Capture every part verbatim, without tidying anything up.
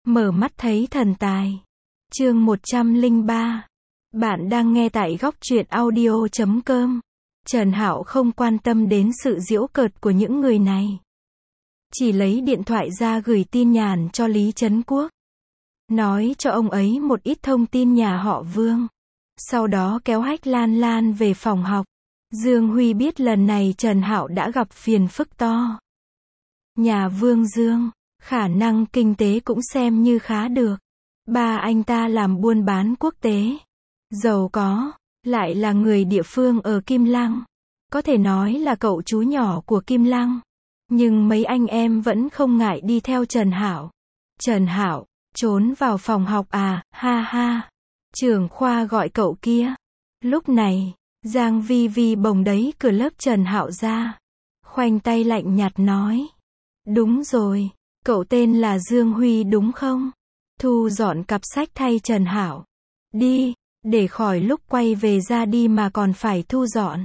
Mở mắt thấy thần tài. Chương một trăm lẻ ba. Bạn đang nghe tại góc truyện audio chấm com. Trần Hạo không quan tâm đến sự giễu cợt của những người này. Chỉ lấy điện thoại ra gửi tin nhắn cho Lý Trấn Quốc. Nói cho ông ấy một ít thông tin nhà họ Vương. Sau đó kéo Hách Lan Lan về phòng học. Dương Huy biết lần này Trần Hạo đã gặp phiền phức to. Nhà Vương Dương, khả năng kinh tế cũng xem như khá được. Ba anh ta làm buôn bán quốc tế. Giàu có, lại là người địa phương ở Kim Lăng. Có thể nói là cậu chú nhỏ của Kim Lăng. Nhưng mấy anh em vẫn không ngại đi theo Trần Hạo. Trần Hạo, trốn vào phòng học à, ha ha. Trưởng khoa gọi cậu kia. Lúc này, Giang Vi Vi bồng đẩy cửa lớp Trần Hạo ra. Khoanh tay lạnh nhạt nói. Đúng rồi, cậu tên là Dương Huy đúng không? Thu dọn cặp sách thay Trần Hạo. Đi, để khỏi lúc quay về ra đi mà còn phải thu dọn.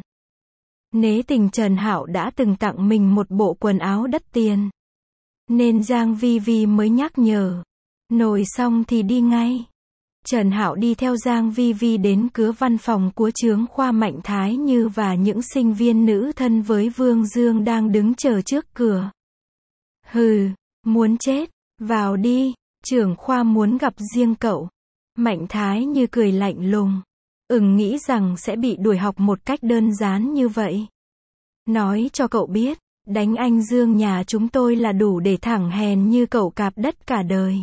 Nế tình Trần Hạo đã từng tặng mình một bộ quần áo đắt tiền. Nên Giang Vi Vi mới nhắc nhở. Nồi xong thì đi ngay. Trần Hạo đi theo Giang Vi Vi đến cửa văn phòng của chướng khoa Mạnh Thái Như và những sinh viên nữ thân với Vương Dương đang đứng chờ trước cửa. Hừ, muốn chết, vào đi, trưởng khoa muốn gặp riêng cậu. Mạnh Thái Như cười lạnh lùng. Ừng nghĩ rằng sẽ bị đuổi học một cách đơn giản như vậy. Nói cho cậu biết, đánh anh Dương nhà chúng tôi là đủ để thẳng hèn như cậu cạp đất cả đời.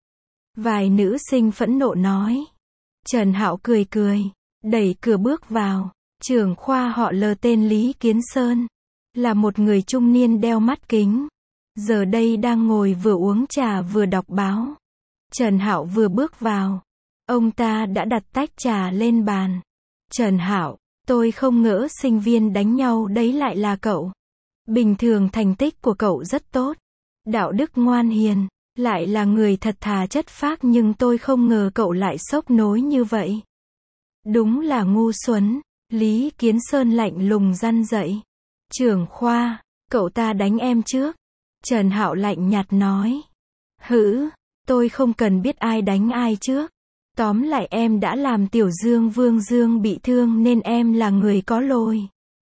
Vài nữ sinh phẫn nộ nói. Trần Hạo cười cười, đẩy cửa bước vào. Trưởng khoa họ L tên Lý Kiến Sơn. Là một người trung niên đeo mắt kính. Giờ đây đang ngồi vừa uống trà vừa đọc báo. Trần Hạo vừa bước vào. Ông ta đã đặt tách trà lên bàn. Trần Hạo, tôi không ngỡ sinh viên đánh nhau đấy lại là cậu. Bình thường thành tích của cậu rất tốt. Đạo đức ngoan hiền. Lại là người thật thà chất phác nhưng tôi không ngờ cậu lại xốc nối như vậy. Đúng là ngu xuẩn. Lý Kiến Sơn lạnh lùng răn dậy. Trưởng khoa, cậu ta đánh em trước. Trần Hạo lạnh nhạt nói. Hử, tôi không cần biết ai đánh ai trước. Tóm lại em đã làm Tiểu Dương Vương Dương bị thương nên em là người có lỗi.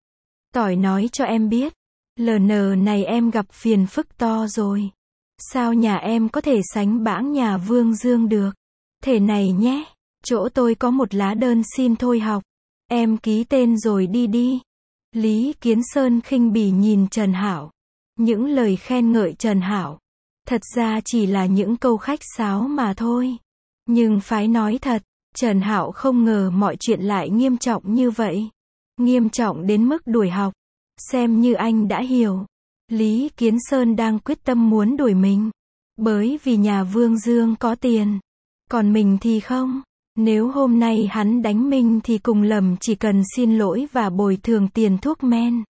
Tỏi nói cho em biết. Lờ nờ này em gặp phiền phức to rồi. Sao nhà em có thể sánh bảng nhà Vương Dương được? Thế này nhé, chỗ tôi có một lá đơn xin thôi học. Em ký tên rồi đi đi. Lý Kiến Sơn khinh bỉ nhìn Trần Hạo. Những lời khen ngợi Trần Hạo, thật ra chỉ là những câu khách sáo mà thôi. Nhưng phải nói thật, Trần Hạo không ngờ mọi chuyện lại nghiêm trọng như vậy. Nghiêm trọng đến mức đuổi học. Xem như anh đã hiểu. Lý Kiến Sơn đang quyết tâm muốn đuổi mình. Bởi vì nhà Vương Dương có tiền. Còn mình thì không. Nếu hôm nay hắn đánh mình thì cùng lầm chỉ cần xin lỗi và bồi thường tiền thuốc men.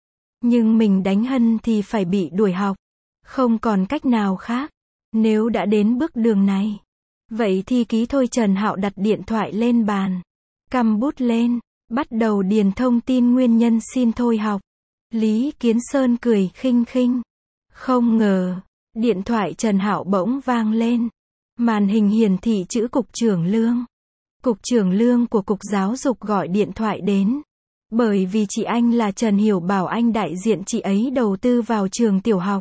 Nhưng mình đánh Hân thì phải bị đuổi học. Không còn cách nào khác. Nếu đã đến bước đường này. Vậy thì ký thôi. Trần Hạo đặt điện thoại lên bàn. Cầm bút lên. Bắt đầu điền thông tin nguyên nhân xin thôi học. Lý Kiến Sơn cười khinh khinh. Không ngờ, điện thoại Trần Hạo bỗng vang lên. Màn hình hiển thị chữ Cục trưởng Lương. Cục trưởng Lương của Cục Giáo dục gọi điện thoại đến. Bởi vì chị anh là Trần Hiểu bảo anh đại diện chị ấy đầu tư vào trường tiểu học.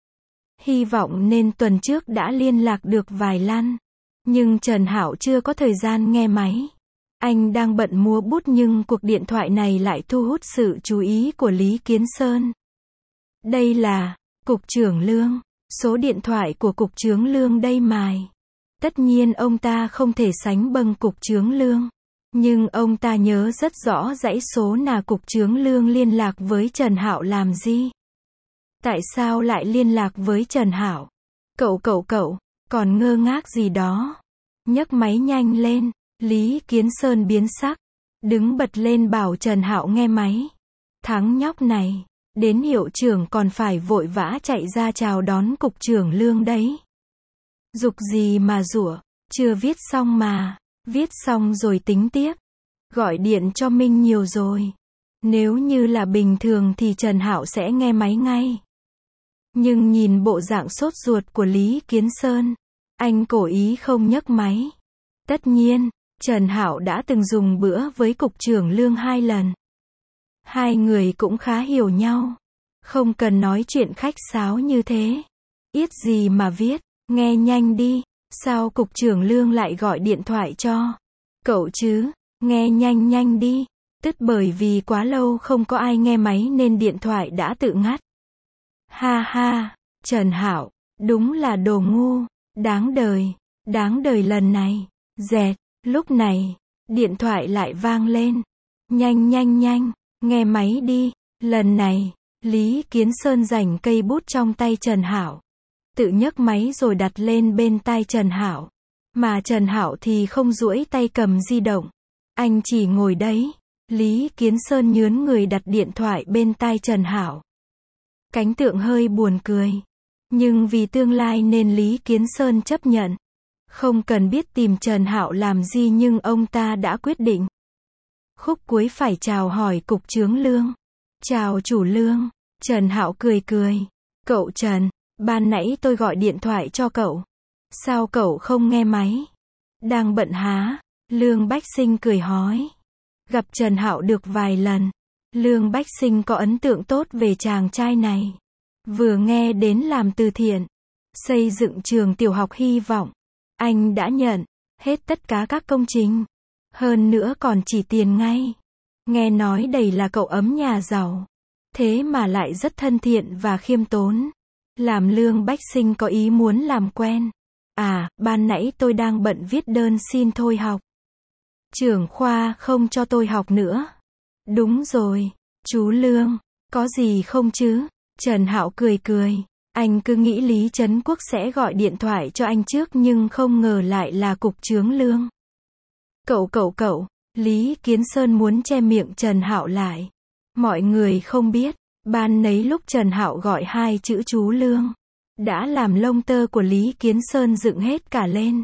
Hy vọng nên tuần trước đã liên lạc được vài lần. Nhưng Trần Hạo chưa có thời gian nghe máy. Anh đang bận múa bút nhưng cuộc điện thoại này lại thu hút sự chú ý của Lý Kiến Sơn. Đây là Cục trưởng Lương. Số điện thoại của Cục trưởng Lương đây mài. Tất nhiên ông ta không thể sánh bằng Cục trưởng Lương. Nhưng ông ta nhớ rất rõ dãy số là Cục trưởng Lương liên lạc với Trần Hạo làm gì. Tại sao lại liên lạc với Trần Hạo? Cậu cậu cậu, còn ngơ ngác gì đó. Nhấc máy nhanh lên. Lý Kiến Sơn biến sắc. Đứng bật lên bảo Trần Hạo nghe máy. Thằng nhóc này. Đến hiệu trưởng còn phải vội vã chạy ra chào đón Cục trưởng Lương đấy. Giục gì mà rủa. Chưa viết xong mà. Viết xong rồi tính tiếp. Gọi điện cho Minh nhiều rồi. Nếu như là bình thường thì Trần Hạo sẽ nghe máy ngay. Nhưng nhìn bộ dạng sốt ruột của Lý Kiến Sơn. Anh cố ý không nhấc máy. Tất nhiên, Trần Hạo đã từng dùng bữa với cục trưởng Lương hai lần. Hai người cũng khá hiểu nhau. Không cần nói chuyện khách sáo như thế. Ít gì mà viết, nghe nhanh đi. Sao cục trưởng Lương lại gọi điện thoại cho cậu chứ? Nghe nhanh nhanh đi. Tức bởi vì quá lâu không có ai nghe máy nên điện thoại đã tự ngắt. Ha ha, Trần Hạo, đúng là đồ ngu, đáng đời, đáng đời lần này. Dẹt, lúc này, điện thoại lại vang lên. Nhanh nhanh nhanh, nghe máy đi. Lần này, Lý Kiến Sơn giành cây bút trong tay Trần Hạo, tự nhấc máy rồi đặt lên bên tai Trần Hạo. Mà Trần Hạo thì không duỗi tay cầm di động. Anh chỉ ngồi đấy. Lý Kiến Sơn nhướn người đặt điện thoại bên tai Trần Hạo. Cảnh tượng hơi buồn cười. Nhưng vì tương lai nên Lý Kiến Sơn chấp nhận. Không cần biết tìm Trần Hạo làm gì nhưng ông ta đã quyết định. Khúc cuối phải chào hỏi cục trưởng Lương. Chào chủ Lương. Trần Hạo cười cười. Cậu Trần, ban nãy tôi gọi điện thoại cho cậu. Sao cậu không nghe máy? Đang bận há? Lương Bách Sinh cười hỏi. Gặp Trần Hạo được vài lần. Lương Bách Sinh có ấn tượng tốt về chàng trai này. Vừa nghe đến làm từ thiện, xây dựng trường tiểu học Hy Vọng. Anh đã nhận hết tất cả các công trình. Hơn nữa còn chỉ tiền ngay. Nghe nói đầy là cậu ấm nhà giàu. Thế mà lại rất thân thiện và khiêm tốn. Làm Lương Bách Sinh có ý muốn làm quen. À, ban nãy tôi đang bận viết đơn xin thôi học. Trưởng khoa không cho tôi học nữa. Đúng rồi, chú Lương, có gì không chứ? Trần Hạo cười cười. Anh cứ nghĩ Lý Trấn Quốc sẽ gọi điện thoại cho anh trước nhưng không ngờ lại là cục trưởng Lương. Cậu cậu cậu, Lý Kiến Sơn muốn che miệng Trần Hạo lại. Mọi người không biết, ban nấy lúc Trần Hạo gọi hai chữ chú Lương, đã làm lông tơ của Lý Kiến Sơn dựng hết cả lên.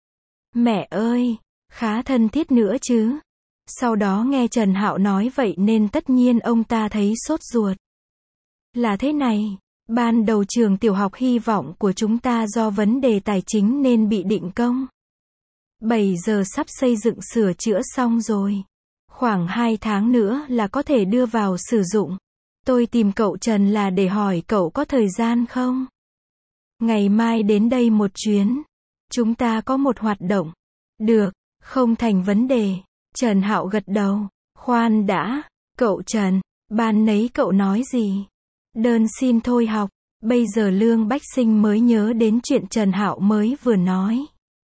Mẹ ơi, khá thân thiết nữa chứ. Sau đó nghe Trần Hạo nói vậy nên tất nhiên ông ta thấy sốt ruột. Là thế này, ban đầu trường tiểu học Hy Vọng của chúng ta do vấn đề tài chính nên bị định công. bảy giờ sắp xây dựng sửa chữa xong rồi. Khoảng hai tháng nữa là có thể đưa vào sử dụng. Tôi tìm cậu Trần là để hỏi cậu có thời gian không? Ngày mai đến đây một chuyến. Chúng ta có một hoạt động. Được, không thành vấn đề. Trần Hạo gật đầu. Khoan đã, cậu Trần, ban nấy cậu nói gì? Đơn xin thôi học. Bây giờ Lương Bách Sinh mới nhớ đến chuyện Trần Hạo mới vừa nói.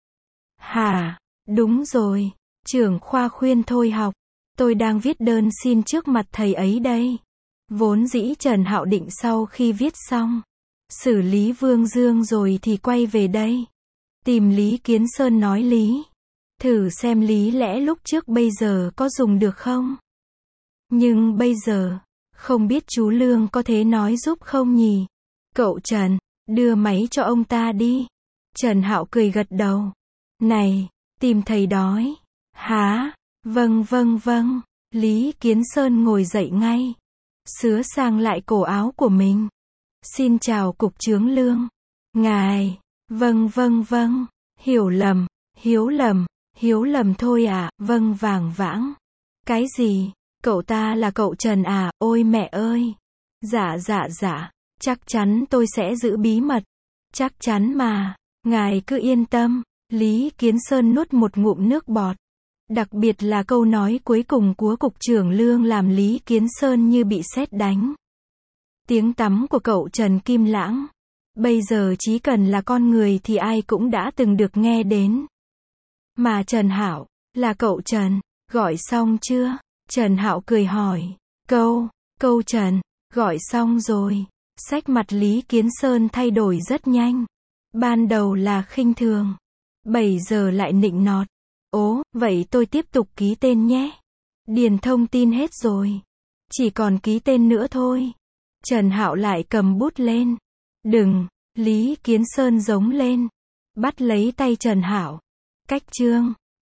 Hả, đúng rồi, trưởng khoa khuyên thôi học. Tôi đang viết đơn xin trước mặt thầy ấy đây. Vốn dĩ Trần Hạo định sau khi viết xong, xử lý Vương Dương rồi thì quay về đây. Tìm Lý Kiến Sơn nói lý. Thử xem lý lẽ lúc trước bây giờ có dùng được không? Nhưng bây giờ, không biết chú Lương có thể nói giúp không nhỉ? Cậu Trần, đưa máy cho ông ta đi. Trần Hạo cười gật đầu. Này, tìm thầy đói. Hả? Vâng vâng vâng. Lý Kiến Sơn ngồi dậy ngay. Sứa sang lại cổ áo của mình. Xin chào cục trưởng Lương. Ngài. Vâng vâng vâng. Hiểu lầm. Hiếu lầm. Hiếu lầm thôi à. Vâng vàng vãng. Cái gì? Cậu ta là cậu Trần à? Ôi mẹ ơi. Dạ dạ dạ. Chắc chắn tôi sẽ giữ bí mật. Chắc chắn mà. Ngài cứ yên tâm. Lý Kiến Sơn nuốt một ngụm nước bọt. Đặc biệt là câu nói cuối cùng của cục trưởng Lương làm Lý Kiến Sơn như bị sét đánh. Tiếng tăm của cậu Trần Kim Lãng. Bây giờ chỉ cần là con người thì ai cũng đã từng được nghe đến. Mà Trần Hạo, là cậu Trần, gọi xong chưa? Trần Hạo cười hỏi. Câu, câu Trần, gọi xong rồi. Sắc mặt Lý Kiến Sơn thay đổi rất nhanh. Ban đầu là khinh thường. bảy giờ lại nịnh nọt. Ố, vậy tôi tiếp tục ký tên nhé. Điền thông tin hết rồi. Chỉ còn ký tên nữa thôi. Trần Hạo lại cầm bút lên. Đừng, Lý Kiến Sơn giống lên. Bắt lấy tay Trần Hạo. Cách chương.